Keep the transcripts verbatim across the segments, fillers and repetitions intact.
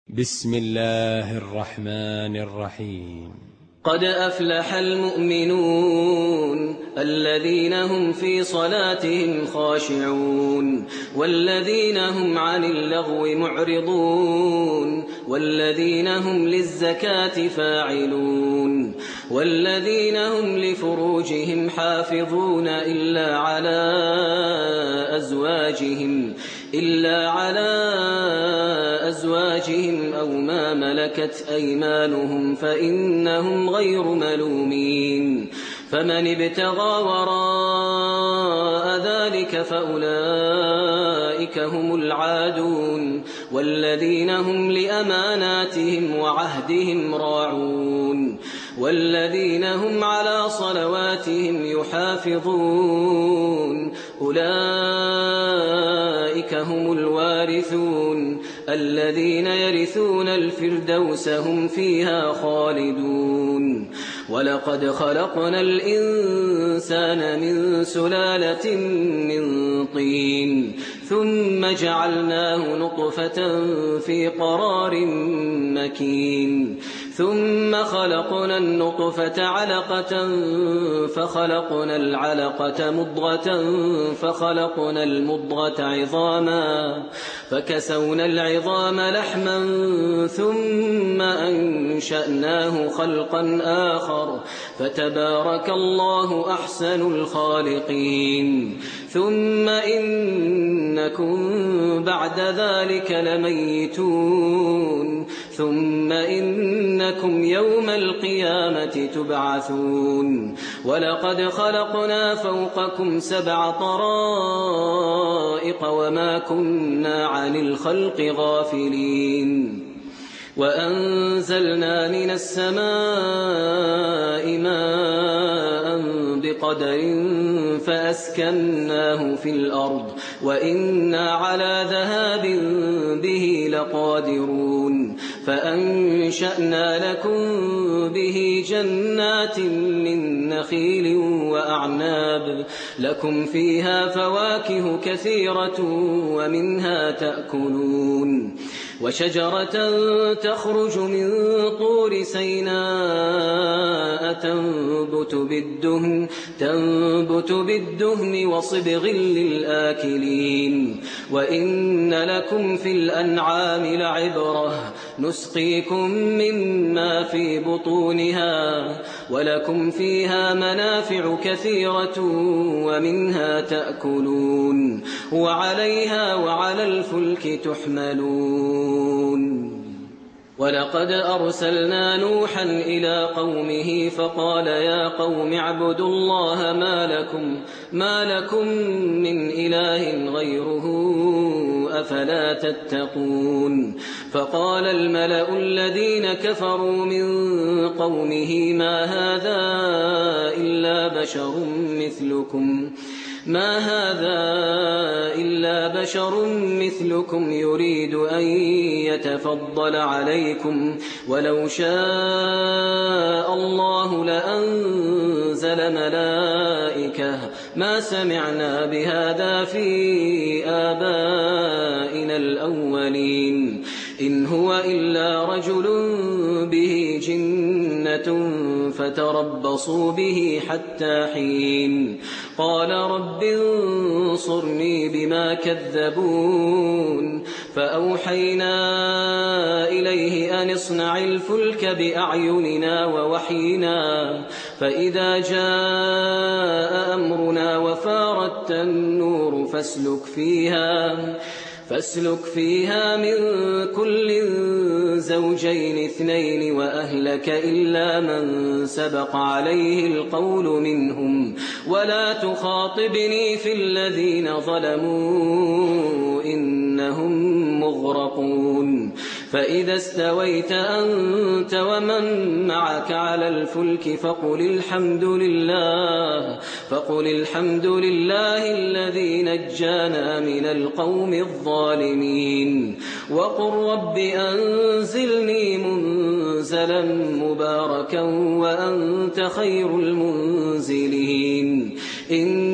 بسم الله الرحمن الرحيم. قد أفلح المؤمنون الذين هم في صلاتهم خاشعون والذين هم عن اللغو معرضون والذين هم للزكاة فاعلون والذين هم لفروجهم حافظون إلا على أزواجهم إلا على أزواجهم أو ما ملكت أيمانهم فإنهم غير ملومين فمن ابتغى وراء ذلك فأولئك هم العادون والذين هم لأماناتهم وعهدهم راعون والذين هم على صلواتهم يحافظون أولئك هم الوارثون الذين يرثون الفردوس هم فيها خالدون. ولقد خلقنا الإنسان من سلالة من طين ثم جعلناه نطفة في قرار مكين ثم خلقنا النطفة علقة فخلقنا العلقة مضغة فخلقنا المضغة عظاما فكسونا العظام لحما ثم أنشأناه خلقا آخر فتبارك الله أحسن الخالقين. ثم إنكم بعد ذلك لميتون ثم إنكم يوم القيامة تبعثون. ولقد خلقنا فوقكم سبع طرائق وما كنا عن الخلق غافلين وأنزلنا من السماء ماء بقدر فأسكناه في الأرض وإنا على ذهاب به لقادرون فأنشأنا لكم به جنات من نخيل وأعناب لكم فيها فواكه كثيرة ومنها تأكلون وشجرة تخرج من طور سيناء تنبت بالدهن, تنبت بالدهن وصبغ للآكلين وإن لكم في الأنعام لعبرة نسقيكم مما في بطونها ولكم فيها منافع كثيرة ومنها تأكلون وعليها وعلى الفلك تحملون. ولقد أرسلنا نوحا إلى قومه فقال يا قوم اعبدوا الله ما لكم, ما لكم من إله غيره أفلا تتقون. فقال الملأ الذين كفروا من قومه ما هذا إلا بشر مثلكم ما هذا إلا بشر مثلكم يريد أن يتفضل عليكم ولو شاء الله لأنزل ملائكة ما سمعنا بهذا في آبائنا الأولين إن هو إلا رجل به جنة فتربصوا به حتى حين. قال رب انصرني بما كذبون فأوحينا إليه أن اصنع الفلك بأعيننا ووحينا فإذا جاء أمرنا وفارت النور فاسلك فيها فاسلك فيها من كل زوجين اثنين وأهلك إلا من سبق عليه القول منهم ولا تخاطبني في الذين ظلموا إنهم مغرقون. فإذا استويت أنت ومن معك على الفلك فقل الحمد لله فقل الحمد لله الذي نجانا من القوم الظالمين وقل رب أنزلني منزلا مباركا وأنت خير المنزلين. إن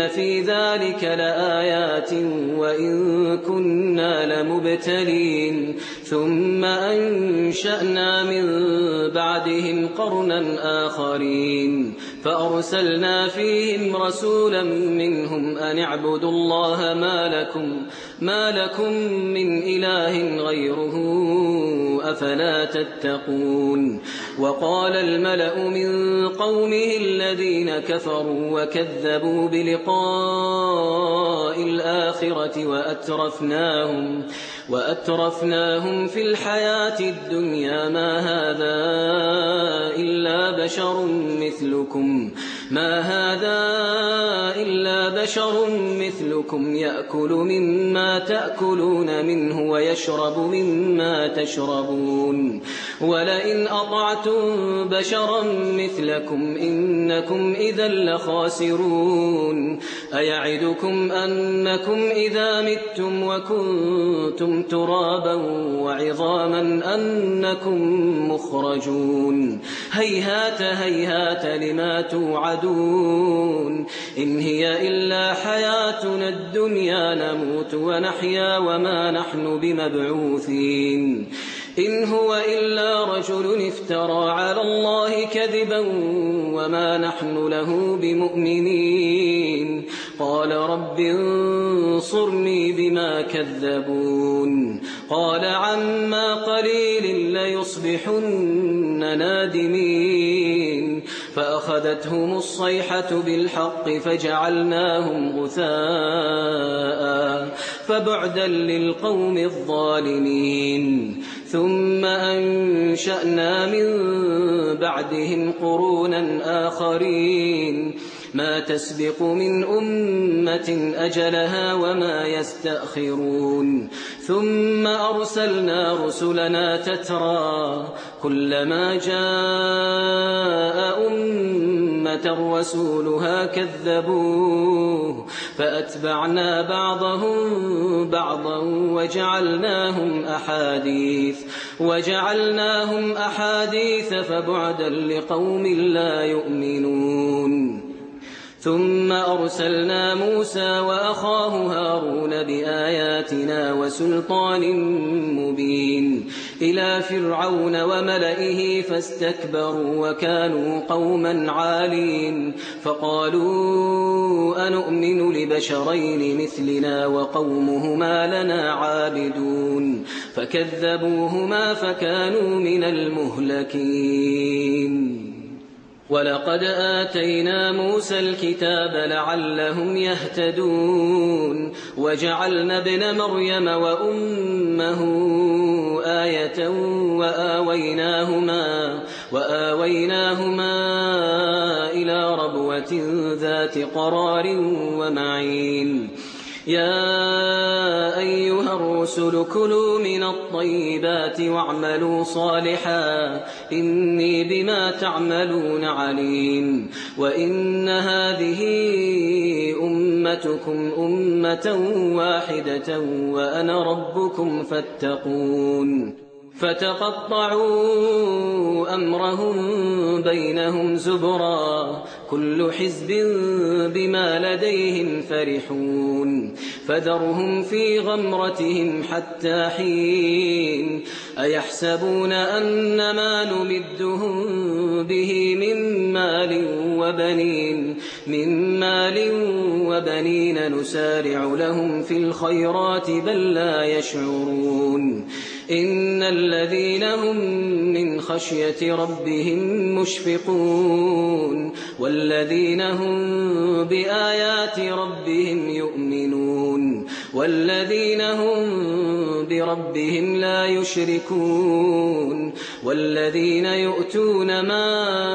إن في ذلك لآيات وإن كنا لمبتلين ثم أنشأنا من بعدهم قرنا آخرين فأرسلنا فيهم رسولا منهم أن اعبدوا الله ما لكم, ما لكم من إله غيره أفلا تتقون. وقال الملأ من قومه الذين كفروا وكذبوا بلقاء الآخرة وأترفناهم, وأترفناهم في الحياة الدنيا ما هذا إلا بشر مثلكم ما هذا إلا بشر مثلكم يأكل مما تأكلون منه ويشرب مما تشربون ولئن أطعتم بشرا مثلكم إنكم إذا لخاسرون. أيعدكم أنكم إذا متم وكنتم ترابا وعظاما أنكم مخرجون هيهات هيهات لما توعدون إن هي إلا حياتنا الدنيا نموت ونحيا وما نحن بمبعوثين إن هو إلا رجل افترى على الله كذبا وما نحن له بمؤمنين. قال رب انصرني بما كذبون قال عما قليل ليصبحن نادمين فأخذتهم الصيحة بالحق فجعلناهم غثاء فبعدا للقوم الظالمين. ثم أنشأنا من بعدهم قرونا آخرين ما تسبق من أمة أجلها وما يستأخرون ثم أرسلنا رسلنا تترى كلما جاء أمة رسولها كذبوه فأتبعنا بعضهم بعضا وجعلناهم أحاديث وجعلناهم أحاديث فبعدا لقوم لا يؤمنون. ثم أرسلنا موسى وأخاه هارون بآياتنا وسلطان مبين إلى فرعون وملئه فاستكبروا وكانوا قوما عالين فقالوا أنؤمن لبشرين مثلنا وقومهما لنا عابدون فكذبوهما فكانوا من المهلكين. ولقد آتينا موسى الكتاب لعلهم يهتدون وجعلنا ابن مريم وأمه آية وآويناهما, وآويناهما إلى ربوة ذات قرار ومعين. يا أيها الرسل كلوا من الطيبات واعملوا صالحا إني بما تعملون عليم. وإن هذه أمتكم أمة واحدة وأنا ربكم فاتقون. فتقطعوا أمرهم بينهم زبرا كل حزب بما لديهم فرحون فذرهم في غمرتهم حتى حين. أيحسبون أن ما نمدهم به من مال وبنين من مال وبنين نسارع لهم في الخيرات بل لا يشعرون. إن الذين هم من خشية ربهم مشفقون والذين هم بآيات ربهم يؤمنون والذين هم بربهم لا يشركون والذين يؤتون ما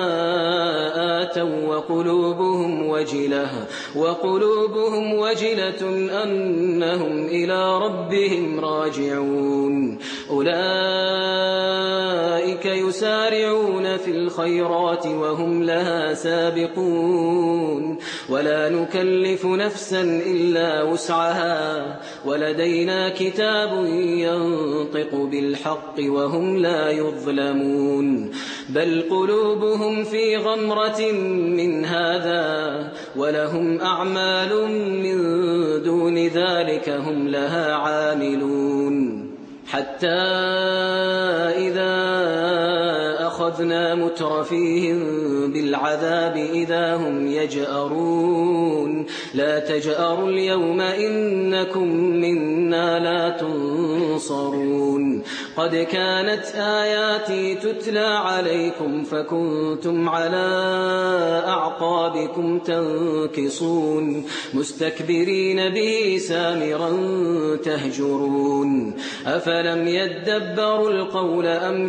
آتوا وقلوبهم وجلة وقلوبهم وجلة أنهم إلى ربهم راجعون. أولئك يسارعون في الخيرات وهم لها سابقون ولا نكلف نفسا إلا وسعها ولدينا كتاب ينطق بالحق وهم لا يظلمون بل قلوبهم في غمرة من هذا ولهم أعمال من دون ذلك هم لها عاملون حتى إذا أخذنا مترفيهم بالعذاب إذا هم يجأرون لا تجأروا اليوم إنكم منا لا تنصرون قد كانت آياتي تتلى عليكم فكنتم على أعقابكم تنكصون مستكبرين به سامرا تهجرون أفلم يدبروا القول أم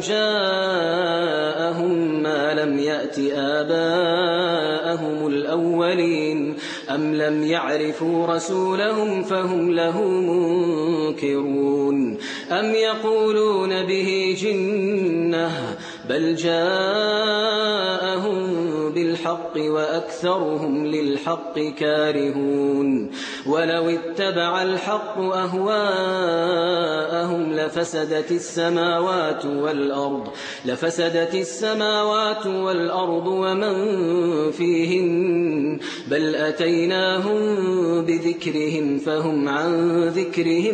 جاءهم ما لم يأت آباءهم الأولين أم لم يعرفوا رسولهم فهم له منكرون أم يقولون به جنة بل جاءهم بالحق وأكثرهم للحق كارهون ولو اتبع الحق أهواءهم لفسدت السماوات والأرض لفسدت السماوات والأرض ومن فيهن بل أتيناهم بذكرهم فهم عن ذكرهم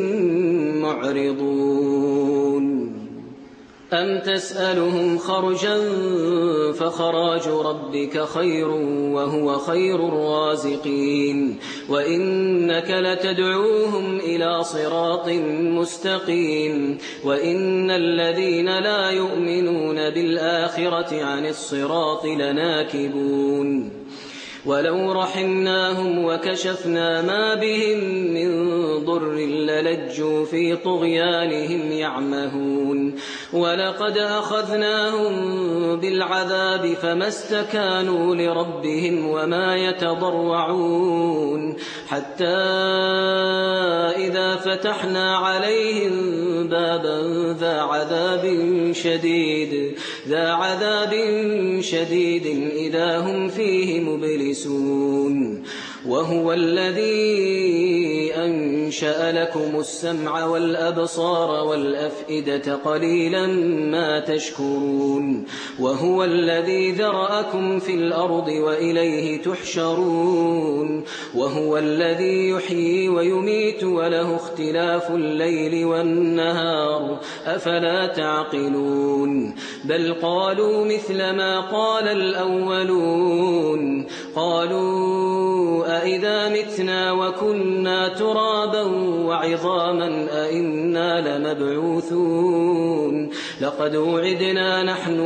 معرضون أم تسألهم خرجا فخراج ربك خير وهو خير الرازقين وإنك لتدعوهم إلى صراط مستقيم وإن الذين لا يؤمنون بالآخرة عن الصراط لناكبون ولو رحمناهم وكشفنا ما بهم من ضر للجوا في طغيانهم يعمهون ولقد أخذناهم بالعذاب فما استكانوا لربهم وما يتضرعون حتى إذا فتحنا عليهم بابا ذا عذاب شديد ذا عذاب شديد إذا هم فيه مبلسون وهو الذي أنشأ لكم السمع والأبصار والأفئدة قليلا ما تشكرون وهو الذي ذرأكم في الأرض وإليه تحشرون وهو الذي يحيي ويميت وله اختلاف الليل والنهار أفلا تعقلون بل قالوا مثل ما قال الأولون قالوا أئذا متنا وكنا ترابا وعظاما أئنا لمبعوثون لقد وعدنا نحن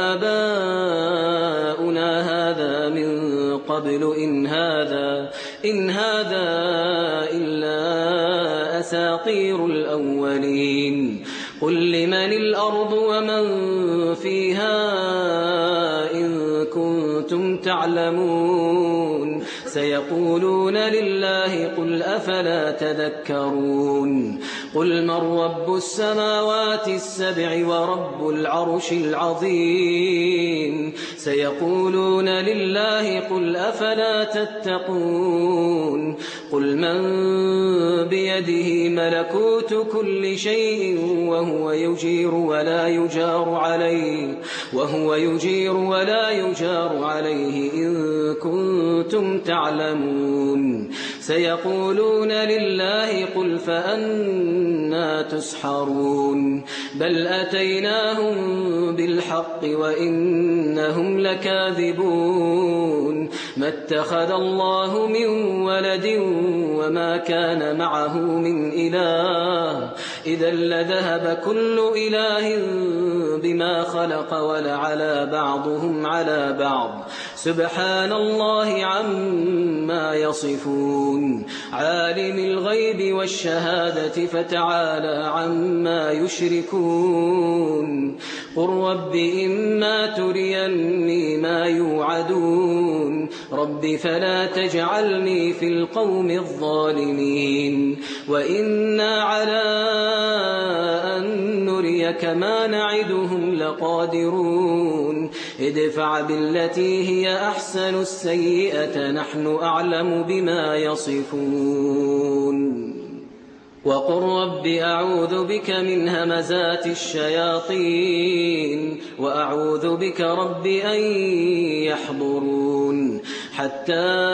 وآباؤنا هذا من قبل إن هذا إن هذا إلا أساطير الأولين قل لمن الأرض ومن فيها إن كنتم تعلمون سيقولون لله قل أفلا تذكرون قل من رب السماوات السبع ورب العرش العظيم سيقولون لله قل أفلا تتقون قل من بيده ملكوت كل شيء وهو يجير ولا يجار عليه وهو يجير ولا يجار عليه إن كنتم تعلمون سيقولون لله قل فأنا تسحرون بل أتيناهم بالحق وإنهم لكاذبون ما اتخذ الله من ولد وما كان معه من إله إذا لذهب كل إله بما خلق ولعلى بعضهم على بعض سبحان الله عما يصفون عالم الغيب والشهادة فتعالى عما يشركون قل رب إما تريني ما يوعدون رب فلا تجعلني في القوم الظالمين وإنا على أن نريك نريك ما نعدهم لقادرون ادفع بالتي هي أحسن السيئة نحن أعلم بما يصفون وقل رب أعوذ بك من همزات الشياطين وأعوذ بك رب أن يحضرون حتى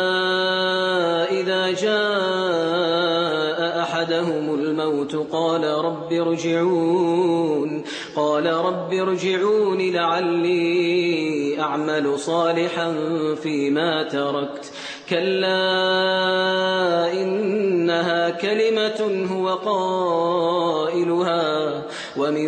إذا جاء أحدهم الموت قال رب ارجعون قال رب ارجعون لعلي أعمل صالحا فيما تركت كلا إنها كلمة هو قائلها ومن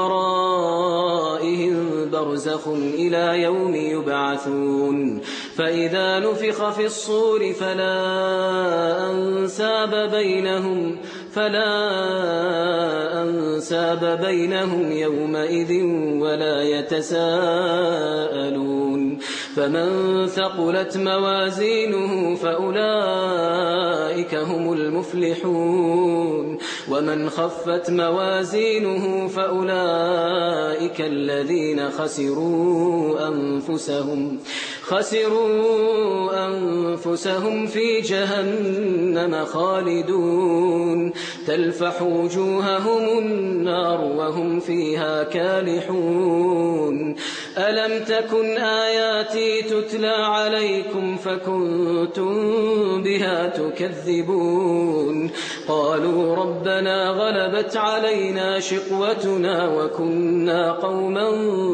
ورائهم برزخ إلى يوم يبعثون فإذا نفخ في الصور فلا أنساب بينهم فلا أنساب بينهم يومئذ ولا يتساءلون فمن ثقلت موازينه فأولئك هم المفلحون ومن خفت موازينه فأولئك الذين خسروا أنفسهم خسروا أنفسهم في جهنم خالدون تلفح وجوههم النار وهم فيها كالحون ألم تكن آياتي تتلى عليكم فكنتم بها تكذبون قالوا ربنا غلبت علينا شقوتنا وكنا قوما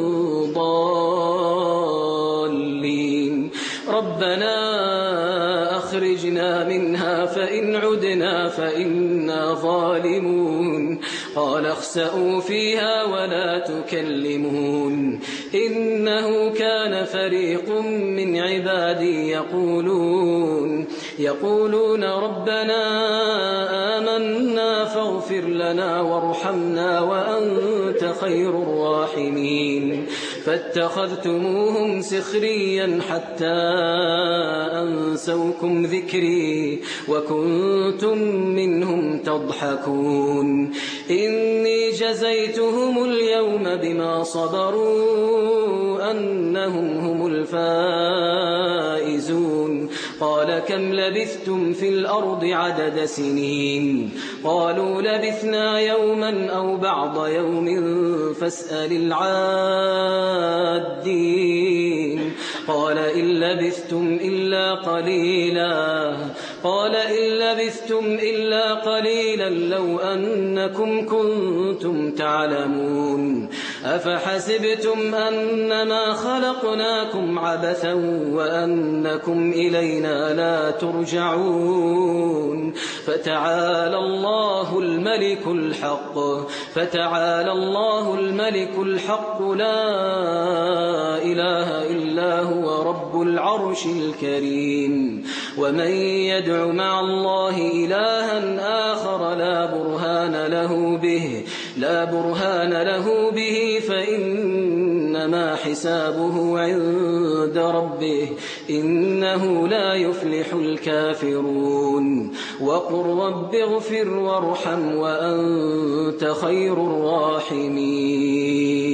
ضالين ربنا أخرجنا منها فإن عدنا فإنا ظالمون قال اخسئوا فيها ولا تكلمون إنه كان فريق من عبادي يقولون يقولون ربنا آمنا فاغفر لنا وارحمنا وأنت خير الراحمين فاتخذتموهم سخريا حتى أنسوكم ذكري وكنتم منهم تضحكون إني جزيتهم اليوم بما صبروا أنهم هم الفائزون قال كم لبثتم في الأرض عدد سنين قالوا لبثنا يوما أو بعض يوم فاسأل العادين قال إن لبثتم إلا قليلا قال إن لبثتم إلا قليلا لو أنكم كنتم تعلمون أفحسبتم أنما خلقناكم عبثا وأنكم إلينا لا ترجعون فتعالى الله الملك الحق فتعالى الله الملك الحق لا إله إلا هو رب العرش الكريم ومن يدع مع الله إلها آخر لا برهان له به لا برهان له به فإنما حسابه عند ربه إنه لا يفلح الكافرون وقل رب اغفر وارحم وأنت خير الراحمين